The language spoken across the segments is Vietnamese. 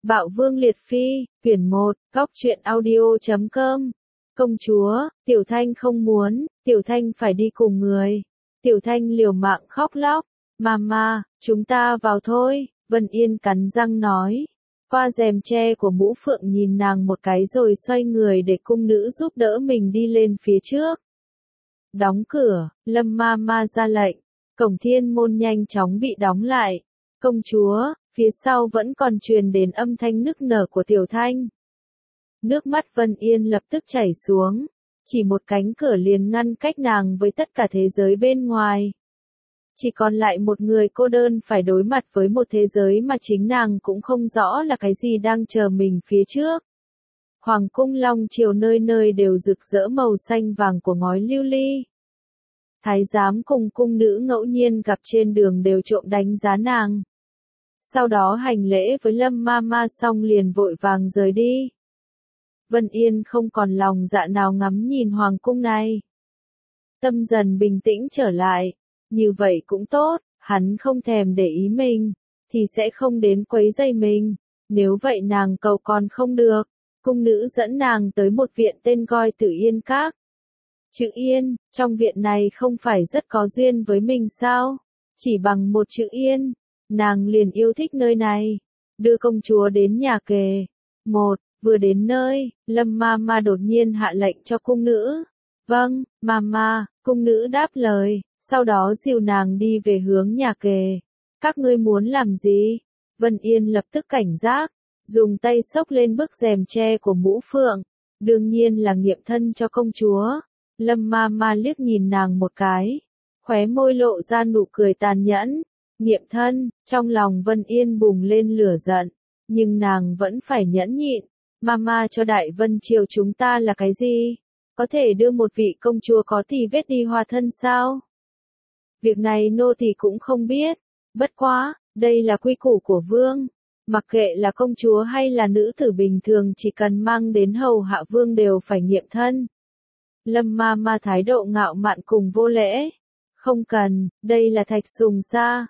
Bạo Vương Liệt Phi, quyển 1, góc truyện audio.com. Công chúa, Tiểu Thanh không muốn, Tiểu Thanh phải đi cùng người. Tiểu Thanh liều mạng khóc lóc. Mama, chúng ta vào thôi, Vân Yên cắn răng nói. Qua rèm tre của mũ phượng nhìn nàng một cái rồi xoay người để cung nữ giúp đỡ mình đi lên phía trước. Đóng cửa, Lâm Mama ra lệnh. Cổng thiên môn nhanh chóng bị đóng lại. Công chúa, phía sau vẫn còn truyền đến âm thanh nức nở của Tiểu Thanh. Nước mắt Vân Yên lập tức chảy xuống. Chỉ một cánh cửa liền ngăn cách nàng với tất cả thế giới bên ngoài. Chỉ còn lại một người cô đơn phải đối mặt với một thế giới mà chính nàng cũng không rõ là cái gì đang chờ mình phía trước. Hoàng cung Long Triều nơi nơi đều rực rỡ màu xanh vàng của ngói lưu ly. Thái giám cùng cung nữ ngẫu nhiên gặp trên đường đều trộm đánh giá nàng. Sau đó hành lễ với Lâm Mama xong liền vội vàng rời đi. Vân Yên không còn lòng dạ nào ngắm nhìn hoàng cung này. Tâm dần bình tĩnh trở lại. Như vậy cũng tốt, hắn không thèm để ý mình, thì sẽ không đến quấy rầy mình. Nếu vậy nàng cầu còn không được. Cung nữ dẫn nàng tới một viện tên gọi Tử Yên Các. Chữ Yên, trong viện này không phải rất có duyên với mình sao? Chỉ bằng một chữ Yên, nàng liền yêu thích nơi này. Đưa công chúa đến nhà kề. Vừa đến nơi, Lâm Mama đột nhiên hạ lệnh cho cung nữ. Vâng, Mama, cung nữ đáp lời, sau đó dìu nàng đi về hướng nhà kề. Các ngươi muốn làm gì? Vân Yên lập tức cảnh giác, dùng tay xốc lên bức rèm tre của mũ phượng. Đương nhiên là nghiệm thân cho công chúa. Lâm Mama liếc nhìn nàng một cái, khóe môi lộ ra nụ cười tàn nhẫn. Nghiệm thân, trong lòng Vân Yên bùng lên lửa giận, nhưng nàng vẫn phải nhẫn nhịn. Mama cho Đại Vân Triều chúng ta là cái gì? Có thể đưa một vị công chúa có tỳ vết đi hòa thân sao? Việc này nô tỳ cũng không biết. Bất quá, đây là quy củ của vương. Mặc kệ là công chúa hay là nữ tử bình thường chỉ cần mang đến hầu hạ vương đều phải nghiệm thân. Lâm Mama thái độ ngạo mạn cùng vô lễ. Không cần, đây là thạch sùng sa.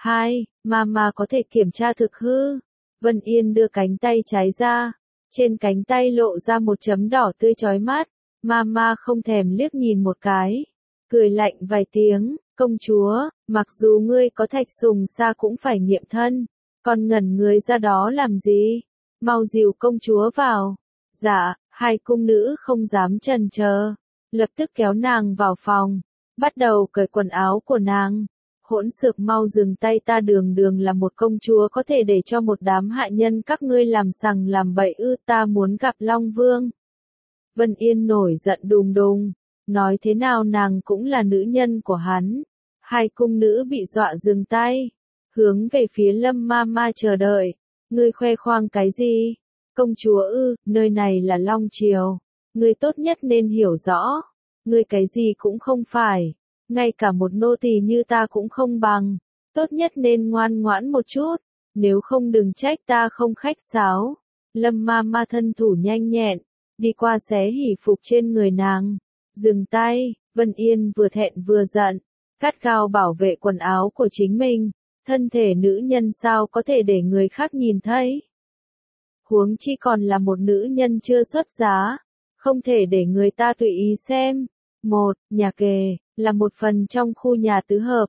Mama có thể kiểm tra thực hư. Vân Yên đưa cánh tay trái ra. Trên cánh tay lộ ra một chấm đỏ tươi chói mắt. Mama không thèm liếc nhìn một cái. Cười lạnh vài tiếng, công chúa, mặc dù ngươi có thạch sùng sa cũng phải nghiệm thân. Còn ngẩn người ra đó làm gì? Mau dìu công chúa vào. Dạ, hai cung nữ không dám chần chờ. Lập tức kéo nàng vào phòng. Bắt đầu cởi quần áo của nàng. Hỗn xược, mau dừng tay, ta đường đường là một công chúa có thể để cho một đám hạ nhân các ngươi làm sằng làm bậy ư? Ta muốn gặp Long Vương. Vân Yên nổi giận đùng đùng. Nói thế nào nàng cũng là nữ nhân của hắn. Hai cung nữ bị dọa dừng tay. Hướng về phía Lâm Mama chờ đợi. Ngươi khoe khoang cái gì? Công chúa ư, nơi này là Long Triều. Ngươi tốt nhất nên hiểu rõ. Ngươi cái gì cũng không phải. Ngay cả một nô tỳ như ta cũng không bằng. Tốt nhất nên ngoan ngoãn một chút. Nếu không đừng trách ta không khách sáo. Lâm Mama thân thủ nhanh nhẹn. Đi qua xé hỉ phục trên người nàng. Dừng tay, Vân Yên vừa thẹn vừa giận. Gắt gao bảo vệ quần áo của chính mình. Thân thể nữ nhân sao có thể để người khác nhìn thấy. Huống chi còn là một nữ nhân chưa xuất giá. Không thể để người ta tùy ý xem. Nhà kề, là một phần trong khu nhà tứ hợp.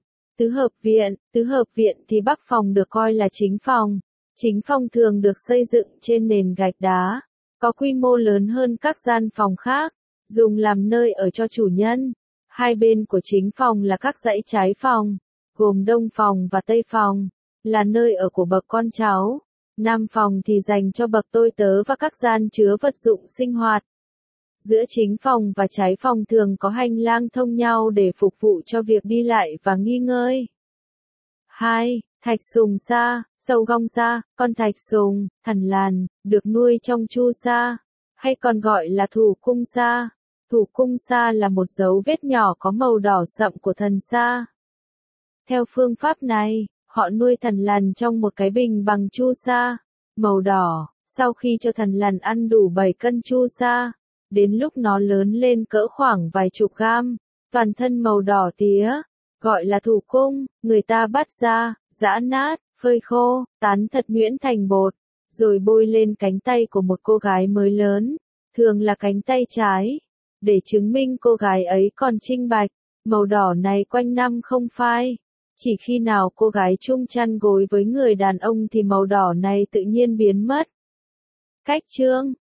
Tứ hợp viện thì bắc phòng được coi là chính phòng. Chính phòng thường được xây dựng trên nền gạch đá. Có quy mô lớn hơn các gian phòng khác. Dùng làm nơi ở cho chủ nhân. Hai bên của chính phòng là các dãy trái phòng. Gồm đông phòng và tây phòng. Là nơi ở của bậc con cháu. Nam phòng thì dành cho bậc tôi tớ và các gian chứa vật dụng sinh hoạt. Giữa chính phòng và trái phòng thường có hành lang thông nhau để phục vụ cho việc đi lại và nghỉ ngơi. Thạch sùng sa, sâu gong sa, con thạch sùng, thằn lằn, được nuôi trong chu sa, hay còn gọi là thủ cung sa. Thủ cung sa là một dấu vết nhỏ có màu đỏ sậm của thần sa. Theo phương pháp này, họ nuôi thằn lằn trong một cái bình bằng chu sa, màu đỏ. Sau khi cho thằn lằn ăn đủ 7 cân chu sa, đến lúc nó lớn lên cỡ khoảng vài chục gam, toàn thân màu đỏ tía, gọi là thủ cung, người ta bắt ra, giã nát, phơi khô, tán thật nhuyễn thành bột, rồi bôi lên cánh tay của một cô gái mới lớn, thường là cánh tay trái, để chứng minh cô gái ấy còn trinh bạch. Màu đỏ này quanh năm không phai. Chỉ khi nào cô gái chung chăn gối với người đàn ông thì màu đỏ này tự nhiên biến mất. Cách chương